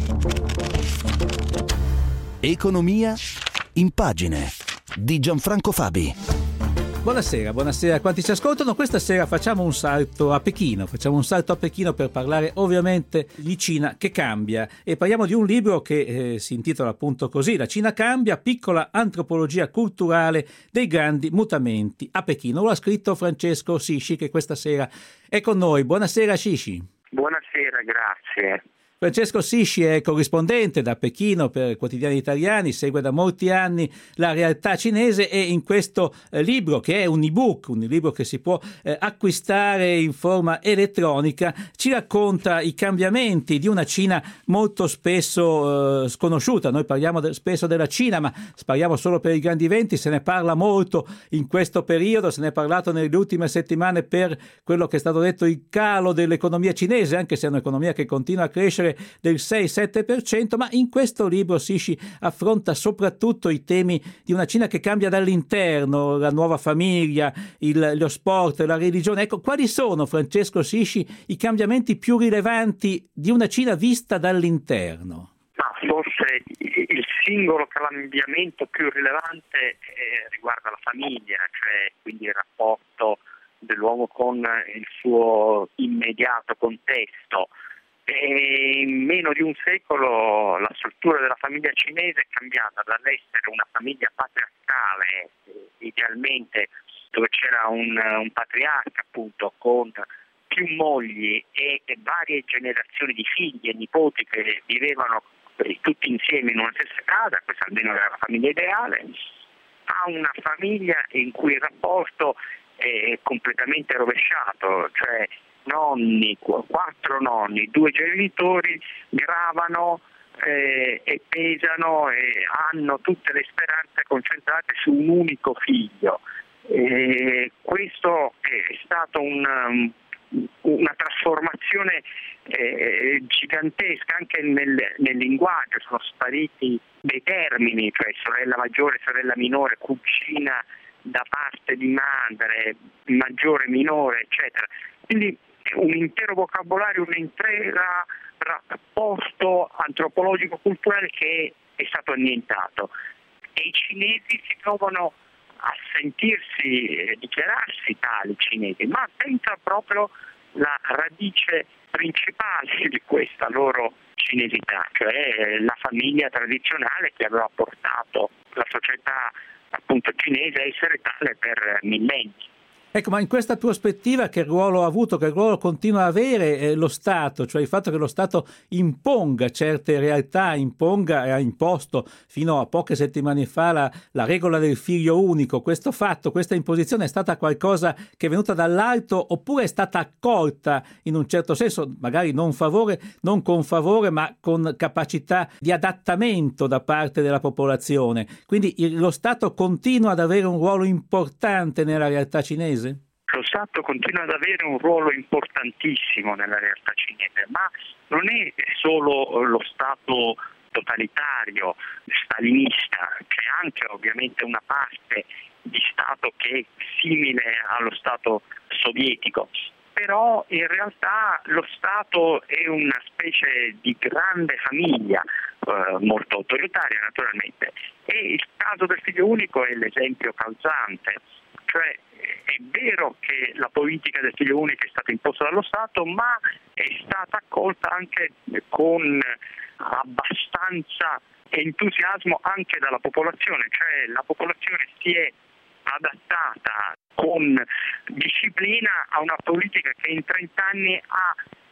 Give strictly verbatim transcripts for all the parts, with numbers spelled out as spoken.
Economia in pagine di Gianfranco Fabi. Buonasera, buonasera a quanti ci ascoltano. Questa sera facciamo un salto a Pechino, facciamo un salto a Pechino per parlare ovviamente di Cina che cambia, e parliamo di un libro che eh, si intitola appunto così: La Cina cambia, piccola antropologia culturale dei grandi mutamenti a Pechino. Lo ha scritto Francesco Sisci, che questa sera è con noi. Buonasera Sisci. Buonasera, grazie. Francesco Sisci è corrispondente da Pechino per Quotidiani Italiani, segue da molti anni la realtà cinese, e in questo eh, libro, che è un ebook, un libro che si può eh, acquistare in forma elettronica, ci racconta i cambiamenti di una Cina molto spesso eh, sconosciuta. Noi parliamo de- spesso della Cina, ma parliamo solo per i grandi eventi, se ne parla molto in questo periodo, se ne è parlato nelle ultime settimane per quello che è stato detto il calo dell'economia cinese, anche se è un'economia che continua a crescere del sei sette per cento, ma in questo libro Sisci affronta soprattutto i temi di una Cina che cambia dall'interno, la nuova famiglia, il, lo sport, la religione. Ecco, quali sono, Francesco Sisci, i cambiamenti più rilevanti di una Cina vista dall'interno? Ma forse il singolo cambiamento più rilevante eh, riguarda la famiglia, cioè quindi il rapporto dell'uomo con il suo immediato contesto. E in meno di un secolo la struttura della famiglia cinese è cambiata dall'essere una famiglia patriarcale, idealmente dove c'era un, un patriarca appunto con più mogli e, e varie generazioni di figli e nipoti che vivevano tutti insieme in una stessa casa, questa almeno era la famiglia ideale, a una famiglia in cui il rapporto è completamente rovesciato, cioè nonni, quattro nonni, due genitori gravano eh, e pesano e hanno tutte le speranze concentrate su un unico figlio. E questo è stato un, una trasformazione eh, gigantesca anche nel, nel linguaggio. Sono spariti dei termini, cioè sorella maggiore, sorella minore, cugina da parte di madre, maggiore, minore, eccetera. Quindi un intero vocabolario, un intero rapporto antropologico-culturale che è stato annientato. E i cinesi si trovano a sentirsi, eh, dichiararsi tali cinesi, ma senza proprio la radice principale di questa loro cinesità, cioè la famiglia tradizionale che aveva portato la società appunto cinese a essere tale per millenni. Ecco, ma in questa prospettiva che ruolo ha avuto, che ruolo continua a avere eh, lo Stato, cioè il fatto che lo Stato imponga certe realtà, imponga e ha imposto fino a poche settimane fa la, la regola del figlio unico? Questo fatto, questa imposizione è stata qualcosa che è venuta dall'alto, oppure è stata accolta in un certo senso, magari non favore, non con favore, ma con capacità di adattamento da parte della popolazione? Quindi il, lo Stato continua ad avere un ruolo importante nella realtà cinese? Lo Stato continua ad avere un ruolo importantissimo nella realtà cinese, ma non è solo lo Stato totalitario, stalinista, c'è anche ovviamente una parte di Stato che è simile allo Stato sovietico, però in realtà lo Stato è una specie di grande famiglia, eh, molto autoritaria naturalmente, e il caso del figlio unico è l'esempio calzante. Cioè è vero che la politica del figlio unico è stata imposta dallo Stato, ma è stata accolta anche con abbastanza entusiasmo anche dalla popolazione, cioè la popolazione si è adattata con disciplina a una politica che in trent'anni ha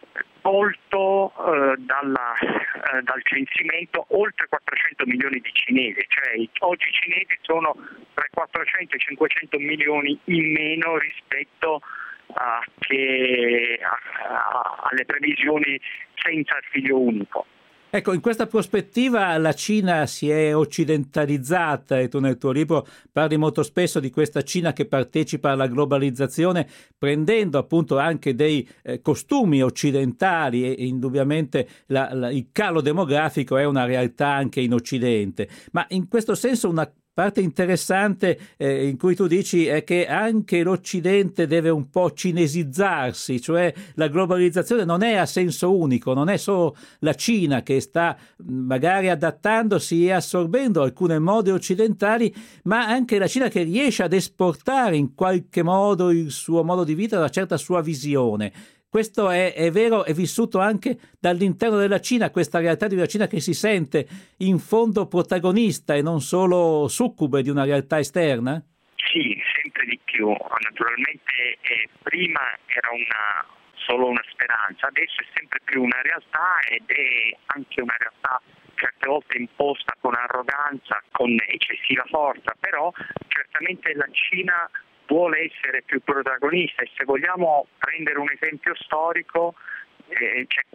tolto eh, dalla, eh, dal censimento oltre quattrocento milioni di cinesi, cioè oggi i cinesi sono tra i quattrocento e i cinquecento milioni in meno rispetto a che, a, a, alle previsioni senza il figlio unico. Ecco, in questa prospettiva la Cina si è occidentalizzata, e tu nel tuo libro parli molto spesso di questa Cina che partecipa alla globalizzazione, prendendo appunto anche dei eh, costumi occidentali, e indubbiamente la, la, il calo demografico è una realtà anche in Occidente. Ma in questo senso una parte interessante eh, in cui tu dici è che anche l'Occidente deve un po' cinesizzarsi, cioè la globalizzazione non è a senso unico, non è solo la Cina che sta magari adattandosi e assorbendo alcune mode occidentali, ma anche la Cina che riesce ad esportare in qualche modo il suo modo di vita, una certa sua visione. Questo è, è vero, è vissuto anche dall'interno della Cina, questa realtà di una Cina che si sente in fondo protagonista e non solo succube di una realtà esterna? Sì, sempre di più. Naturalmente eh, prima era una, solo una speranza, adesso è sempre più una realtà ed è anche una realtà certe volte imposta con arroganza, con eccessiva forza, però certamente la Cina vuole essere più protagonista e se vogliamo prendere un esempio storico eh, c'è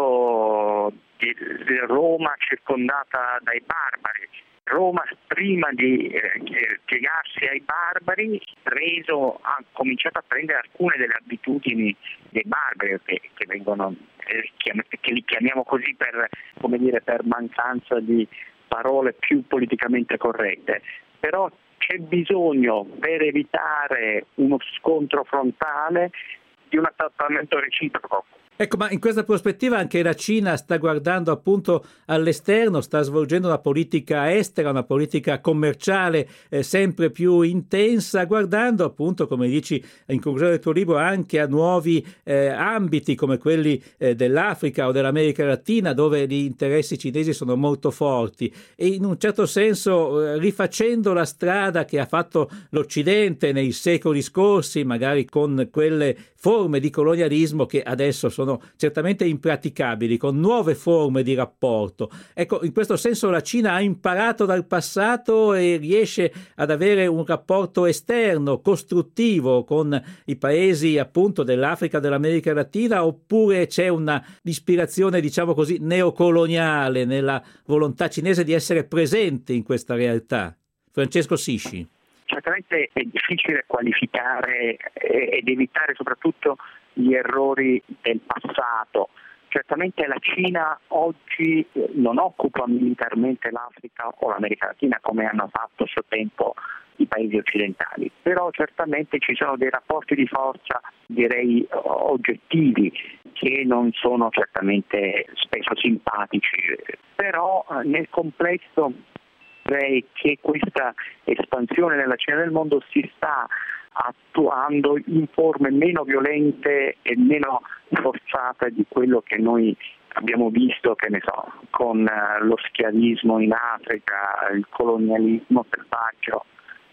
quello di, di Roma circondata dai barbari. Roma prima di eh, piegarsi ai barbari reso, ha cominciato a prendere alcune delle abitudini dei barbari che, che vengono eh, chiam- che li chiamiamo così per, come dire, per mancanza di parole più politicamente corrette, però c'è bisogno per evitare uno scontro frontale di un adattamento reciproco. Ecco, ma in questa prospettiva anche la Cina sta guardando appunto all'esterno, sta svolgendo una politica estera, una politica commerciale eh, sempre più intensa, guardando appunto, come dici in conclusione del tuo libro, anche a nuovi eh, ambiti come quelli eh, dell'Africa o dell'America Latina, dove gli interessi cinesi sono molto forti e in un certo senso eh, rifacendo la strada che ha fatto l'Occidente nei secoli scorsi, magari con quelle forme di colonialismo che adesso sono certamente impraticabili, con nuove forme di rapporto. Ecco, in questo senso la Cina ha imparato dal passato e riesce ad avere un rapporto esterno, costruttivo con i paesi appunto dell'Africa, dell'America Latina, oppure c'è una ispirazione, diciamo così, neocoloniale nella volontà cinese di essere presente in questa realtà? Francesco Sisci. Certamente è difficile qualificare ed evitare soprattutto gli errori del passato. Certamente la Cina oggi non occupa militarmente l'Africa o l'America Latina come hanno fatto a suo tempo i paesi occidentali, però certamente ci sono dei rapporti di forza, direi oggettivi, che non sono certamente spesso simpatici, però nel complesso direi che questa espansione nella Cina del mondo si sta attuando in forme meno violente e meno forzate di quello che noi abbiamo visto, che ne so, con lo schiavismo in Africa, il colonialismo selvaggio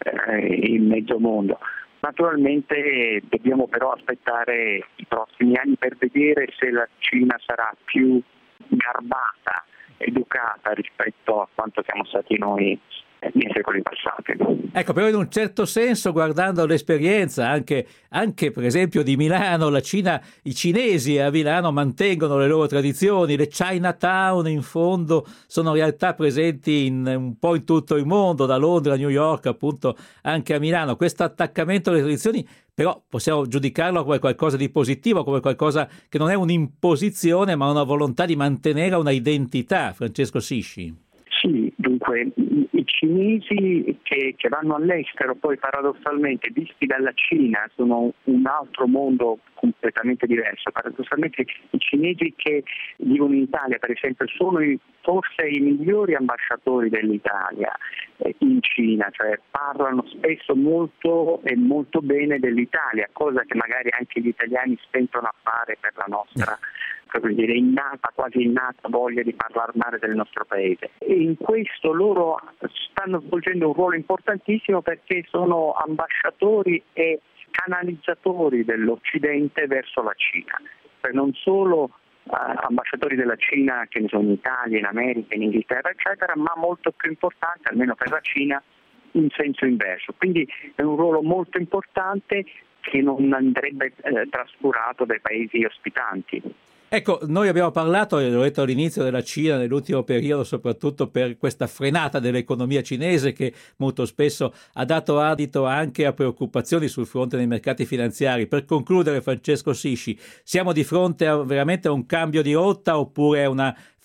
eh, in mezzo mondo. Naturalmente dobbiamo però aspettare i prossimi anni per vedere se la Cina sarà più garbata, educata rispetto a quanto siamo stati noi nei secoli passati. Ecco, però in un certo senso, guardando l'esperienza anche, anche per esempio di Milano, la Cina, i cinesi a Milano mantengono le loro tradizioni, le Chinatown in fondo sono realtà presenti in, un po' in tutto il mondo, da Londra a New York, appunto anche a Milano. Questo attaccamento alle tradizioni però possiamo giudicarlo come qualcosa di positivo, come qualcosa che non è un'imposizione ma una volontà di mantenere una identità. Francesco Sisci. Sì, dunque i cinesi che, che vanno all'estero poi paradossalmente visti dalla Cina sono un altro mondo completamente diverso. Paradossalmente i cinesi che vivono in Italia per esempio sono i, forse i migliori ambasciatori dell'Italia eh, in Cina, cioè parlano spesso molto e molto bene dell'Italia, cosa che magari anche gli italiani stentano a fare per la nostra come dire, innata, quasi innata voglia di parlare male del nostro paese. E in questo loro stanno svolgendo un ruolo importantissimo perché sono ambasciatori e canalizzatori dell'Occidente verso la Cina, cioè non solo eh, ambasciatori della Cina che ne sono in Italia, in America, in Inghilterra, eccetera, ma molto più importante, almeno per la Cina, in senso inverso. Quindi è un ruolo molto importante che non andrebbe eh, trascurato dai paesi ospitanti. Ecco, noi abbiamo parlato, l'ho detto all'inizio, della Cina nell'ultimo periodo, soprattutto per questa frenata dell'economia cinese che molto spesso ha dato adito anche a preoccupazioni sul fronte dei mercati finanziari. Per concludere, Francesco Sisci, siamo di fronte a veramente a un cambio di rotta oppure a una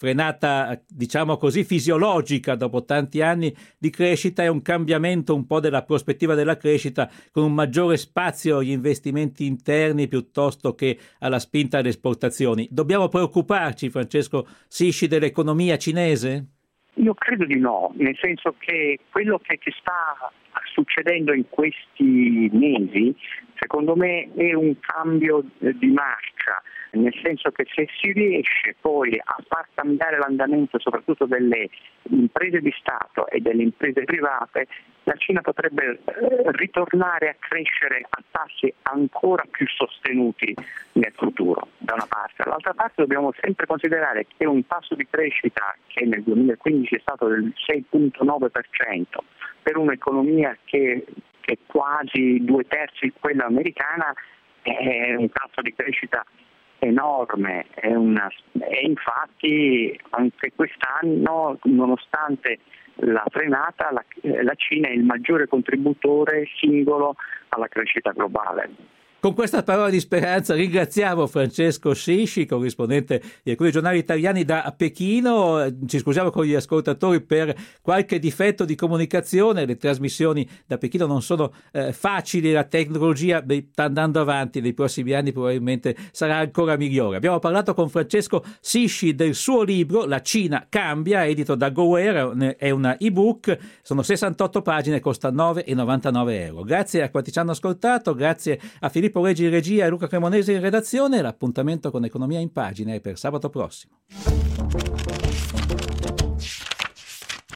frenata, diciamo così, fisiologica dopo tanti anni di crescita e un cambiamento un po' della prospettiva della crescita, con un maggiore spazio agli investimenti interni piuttosto che alla spinta alle esportazioni. Dobbiamo preoccuparci, Francesco Sisci, dell'economia cinese? Io credo di no, nel senso che quello che ci sta succedendo in questi mesi, secondo me, è un cambio di marcia, nel senso che se si riesce poi a far cambiare l'andamento soprattutto delle imprese di Stato e delle imprese private, la Cina potrebbe ritornare a crescere a tassi ancora più sostenuti nel futuro, da una parte. Dall'altra parte dobbiamo sempre considerare che un tasso di crescita che nel duemilaquindici è stato del sei virgola nove per cento per un'economia che è quasi due terzi quella americana, è un tasso di crescita enorme, è una, e infatti anche quest'anno, nonostante la frenata, la, la Cina è il maggiore contributore singolo alla crescita globale. Con questa parola di speranza ringraziamo Francesco Sisci, corrispondente di alcuni giornali italiani da Pechino. Ci scusiamo con gli ascoltatori per qualche difetto di comunicazione, le trasmissioni da Pechino non sono eh, facili, la tecnologia beh, sta andando avanti, nei prossimi anni probabilmente sarà ancora migliore. Abbiamo parlato con Francesco Sisci del suo libro La Cina cambia, edito da GoWare, è una ebook, sono sessantotto pagine, costa nove virgola novantanove euro. Grazie a quanti ci hanno ascoltato, grazie a Filippo Reggi in regia e Luca Cremonese in redazione. L'appuntamento con Economia in Pagina è per sabato prossimo.